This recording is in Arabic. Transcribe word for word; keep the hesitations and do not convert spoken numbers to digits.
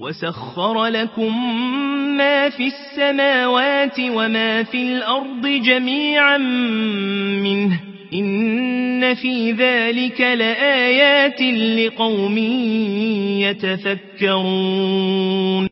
وسخر لكم ما في السماوات وما في الأرض جميعا منه إن في ذلك لآيات لقوم يتفكرون